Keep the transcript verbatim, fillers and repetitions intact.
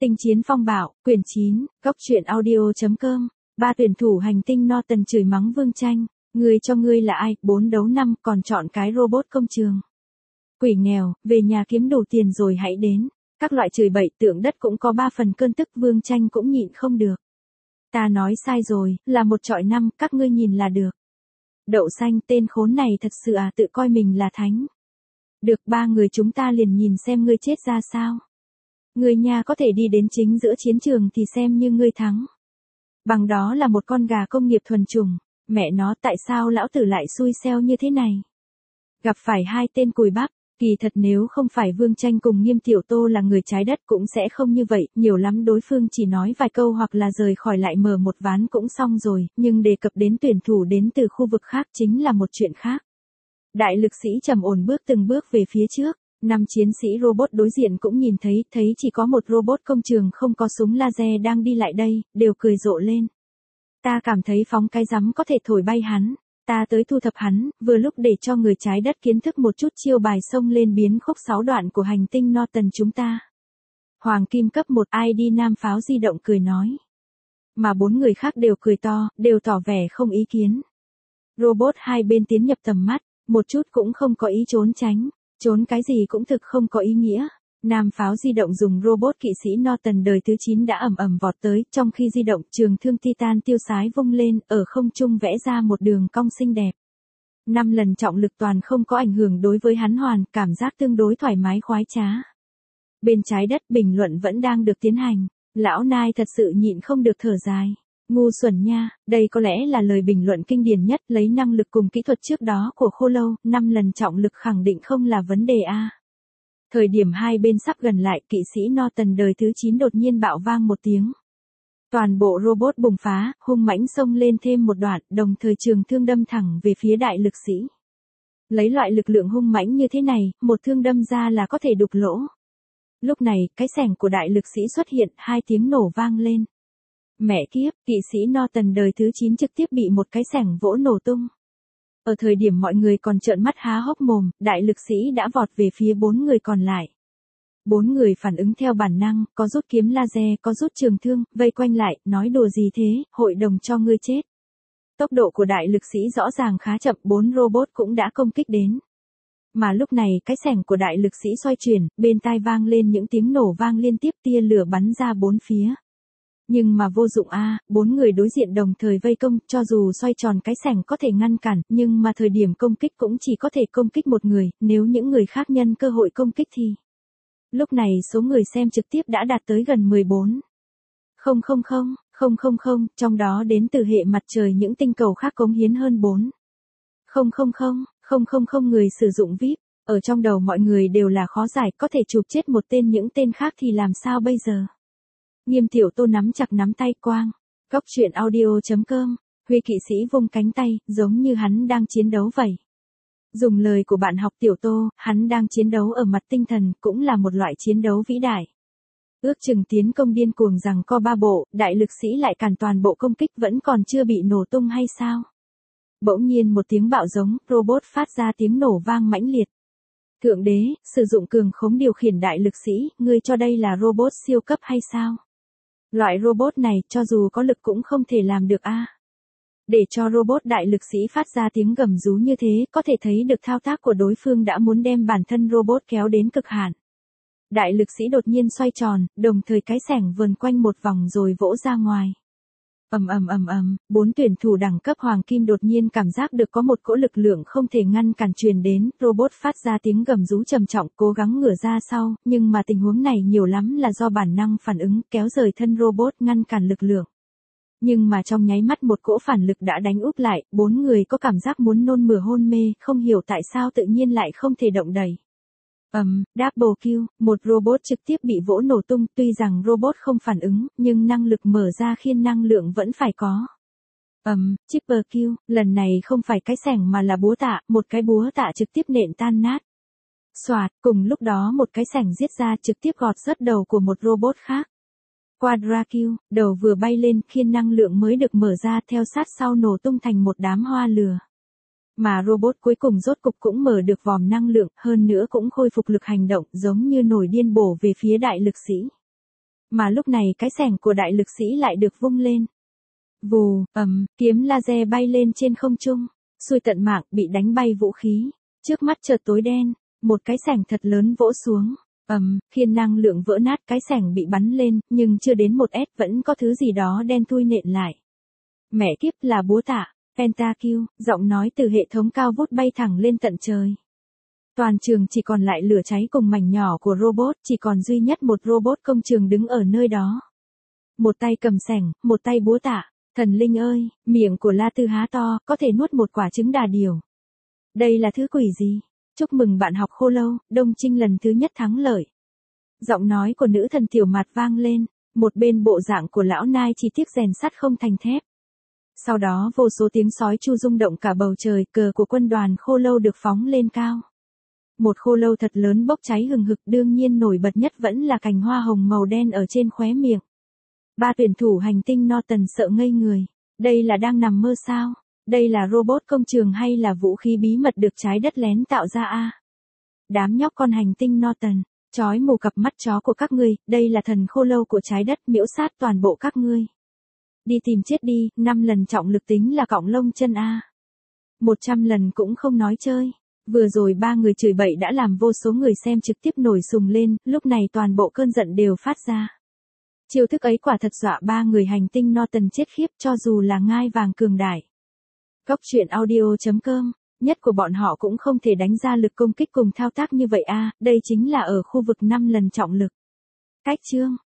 Tinh chiến phong bạo, quyển chín, góc truyện audio.com, ba tuyển thủ hành tinh Norton chửi mắng Vương Tranh, ngươi cho ngươi là ai, bốn đấu năm còn chọn cái robot công trường. Quỷ nghèo, về nhà kiếm đủ tiền rồi hãy đến, các loại chửi bậy tượng đất cũng có ba phần cơn tức Vương Tranh cũng nhịn không được. Ta nói sai rồi, là một trọi năm, các ngươi nhìn là được. Đậu xanh tên khốn này thật sự à tự coi mình là thánh. Được ba người chúng ta liền nhìn xem ngươi chết ra sao. Ngươi nha có thể đi đến chính giữa chiến trường thì xem như ngươi thắng. Bằng đó là một con gà công nghiệp thuần chủng, mẹ nó tại sao lão tử lại xui xeo như thế này. Gặp phải hai tên cùi bắp, kỳ thật nếu không phải Vương Tranh cùng Nghiêm Tiểu Tô là người trái đất cũng sẽ không như vậy, nhiều lắm đối phương chỉ nói vài câu hoặc là rời khỏi lại mở một ván cũng xong rồi, nhưng đề cập đến tuyển thủ đến từ khu vực khác chính là một chuyện khác. Đại lực sĩ trầm ổn bước từng bước về phía trước. Năm chiến sĩ robot đối diện cũng nhìn thấy, thấy chỉ có một robot công trường không có súng laser đang đi lại đây, đều cười rộ lên. Ta cảm thấy phóng cái rắm có thể thổi bay hắn, ta tới thu thập hắn, vừa lúc để cho người trái đất kiến thức một chút chiêu bài xông lên biến khúc sáu đoạn của hành tinh Norton chúng ta. Hoàng Kim cấp một i đê nam pháo di động cười nói. Mà bốn người khác đều cười to, đều tỏ vẻ không ý kiến. Robot hai bên tiến nhập tầm mắt, một chút cũng không có ý trốn tránh. Trốn cái gì cũng thực không có ý nghĩa. Nam pháo di động dùng robot kỵ sĩ Norton đời thứ chín đã ầm ầm vọt tới, trong khi di động trường thương Titan tiêu sái vung lên, ở không trung vẽ ra một đường cong xinh đẹp. Năm lần trọng lực toàn không có ảnh hưởng đối với hắn hoàn, cảm giác tương đối thoải mái khoái trá. Bên trái đất bình luận vẫn đang được tiến hành, lão Nai thật sự nhịn không được thở dài. Ngu xuẩn nha, đây có lẽ là lời bình luận kinh điển nhất lấy năng lực cùng kỹ thuật trước đó của Khô Lâu, năm lần trọng lực khẳng định không là vấn đề a. Thời điểm hai bên sắp gần lại, kỵ sĩ Norton đời thứ chín đột nhiên bạo vang một tiếng. Toàn bộ robot bùng phá, hung mãnh xông lên thêm một đoạn, đồng thời trường thương đâm thẳng về phía đại lực sĩ. Lấy loại lực lượng hung mãnh như thế này, một thương đâm ra là có thể đục lỗ. Lúc này, cái xẻng của đại lực sĩ xuất hiện, hai tiếng nổ vang lên. Mẹ kiếp, kỵ sĩ Norton đời thứ chín trực tiếp bị một cái xẻng vỗ nổ tung. Ở thời điểm mọi người còn trợn mắt há hốc mồm, đại lực sĩ đã vọt về phía bốn người còn lại. Bốn người phản ứng theo bản năng, có rút kiếm laser, có rút trường thương, vây quanh lại, nói đùa gì thế, hội đồng cho ngươi chết. Tốc độ của đại lực sĩ rõ ràng khá chậm, bốn robot cũng đã công kích đến. Mà lúc này, cái xẻng của đại lực sĩ xoay chuyển, bên tai vang lên những tiếng nổ vang liên tiếp, tia lửa bắn ra bốn phía. Nhưng mà vô dụng a, à, bốn người đối diện đồng thời vây công, cho dù xoay tròn cái xẻng có thể ngăn cản, nhưng mà thời điểm công kích cũng chỉ có thể công kích một người, nếu những người khác nhân cơ hội công kích thì. Lúc này số người xem trực tiếp đã đạt tới gần mười bốn. Không không không, không không không, trong đó đến từ hệ mặt trời những tinh cầu khác cống hiến hơn bốn. Không không không, không không không người sử dụng vi ai pi, ở trong đầu mọi người đều là khó giải, có thể chụp chết một tên những tên khác thì làm sao bây giờ. Nghiêm Tiểu Tô nắm chặt nắm tay quang. Góc truyện audio.com, Huy kỵ sĩ vung cánh tay, giống như hắn đang chiến đấu vậy. Dùng lời của bạn học Tiểu Tô, hắn đang chiến đấu ở mặt tinh thần, cũng là một loại chiến đấu vĩ đại. Ước chừng tiến công điên cuồng rằng co ba bộ, đại lực sĩ lại cản toàn bộ công kích vẫn còn chưa bị nổ tung hay sao? Bỗng nhiên một tiếng bạo giống, robot phát ra tiếng nổ vang mãnh liệt. Thượng đế, sử dụng cường khống điều khiển đại lực sĩ, ngươi cho đây là robot siêu cấp hay sao? Loại robot này, cho dù có lực cũng không thể làm được a. À. Để cho robot đại lực sĩ phát ra tiếng gầm rú như thế, có thể thấy được thao tác của đối phương đã muốn đem bản thân robot kéo đến cực hạn. Đại lực sĩ đột nhiên xoay tròn, đồng thời cái xẻng vờn quanh một vòng rồi vỗ ra ngoài. Ầm ầm ầm ầm, bốn tuyển thủ đẳng cấp hoàng kim đột nhiên cảm giác được có một cỗ lực lượng không thể ngăn cản truyền đến, robot phát ra tiếng gầm rú trầm trọng, cố gắng ngửa ra sau, nhưng mà tình huống này nhiều lắm là do bản năng phản ứng, kéo rời thân robot ngăn cản lực lượng. Nhưng mà trong nháy mắt một cỗ phản lực đã đánh úp lại, bốn người có cảm giác muốn nôn mửa hôn mê, không hiểu tại sao tự nhiên lại không thể động đậy. Ầm, um, double kill, một robot trực tiếp bị vỗ nổ tung, tuy rằng robot không phản ứng, nhưng năng lực mở ra khiên năng lượng vẫn phải có. Ầm, um, triple kill, lần này không phải cái xẻng mà là búa tạ, một cái búa tạ trực tiếp nện tan nát. Xoạt, cùng lúc đó một cái xẻng giết ra trực tiếp gọt rớt đầu của một robot khác. Quadra kill, đầu vừa bay lên, khiên năng lượng mới được mở ra theo sát sau nổ tung thành một đám hoa lửa. Mà robot cuối cùng rốt cục cũng mở được vòm năng lượng, hơn nữa cũng khôi phục lực hành động, giống như nổi điên bổ về phía đại lực sĩ. Mà lúc này cái xẻng của đại lực sĩ lại được vung lên. Vù, ầm, kiếm laser bay lên trên không trung. Xui tận mạng, bị đánh bay vũ khí. Trước mắt chợt tối đen, một cái xẻng thật lớn vỗ xuống. Ầm, khiên năng lượng vỡ nát, cái xẻng bị bắn lên, nhưng chưa đến một ét vẫn có thứ gì đó đen thui nện lại. Mẹ kiếp, là búa tạ. Pentakill, giọng nói từ hệ thống cao vút bay thẳng lên tận trời. Toàn trường chỉ còn lại lửa cháy cùng mảnh nhỏ của robot, chỉ còn duy nhất một robot công trường đứng ở nơi đó. Một tay cầm xẻng, một tay búa tạ. Thần linh ơi, miệng của La Tư há to, có thể nuốt một quả trứng đà điểu. Đây là thứ quỷ gì? Chúc mừng bạn học khô lâu, Đông Trinh lần thứ nhất thắng lợi. Giọng nói của nữ thần tiểu mặt vang lên, một bên bộ dạng của lão nai chỉ tiếc rèn sắt không thành thép. Sau đó vô số tiếng sói chu rung động cả bầu trời, cờ của quân đoàn khô lâu được phóng lên cao. Một khô lâu thật lớn bốc cháy hừng hực, đương nhiên nổi bật nhất vẫn là cành hoa hồng màu đen ở trên khóe miệng. Ba tuyển thủ hành tinh Norton sợ ngây người. Đây là đang nằm mơ sao? Đây là robot công trường hay là vũ khí bí mật được trái đất lén tạo ra a? À? Đám nhóc con hành tinh Norton, chói mù cặp mắt chó của các ngươi, đây là thần khô lâu của trái đất miễu sát toàn bộ các ngươi. Đi tìm chết đi, năm lần trọng lực tính là cọng lông chân a. Một trăm lần cũng không nói chơi. Vừa rồi ba người chửi bậy đã làm vô số người xem trực tiếp nổi sùng lên, lúc này toàn bộ cơn giận đều phát ra. Chiêu thức ấy quả thật dọa ba người hành tinh Norton chết khiếp, cho dù là ngai vàng cường đại. Góc truyện audio chấm com, nhất của bọn họ cũng không thể đánh ra lực công kích cùng thao tác như vậy a, đây chính là ở khu vực năm lần trọng lực. Cách chương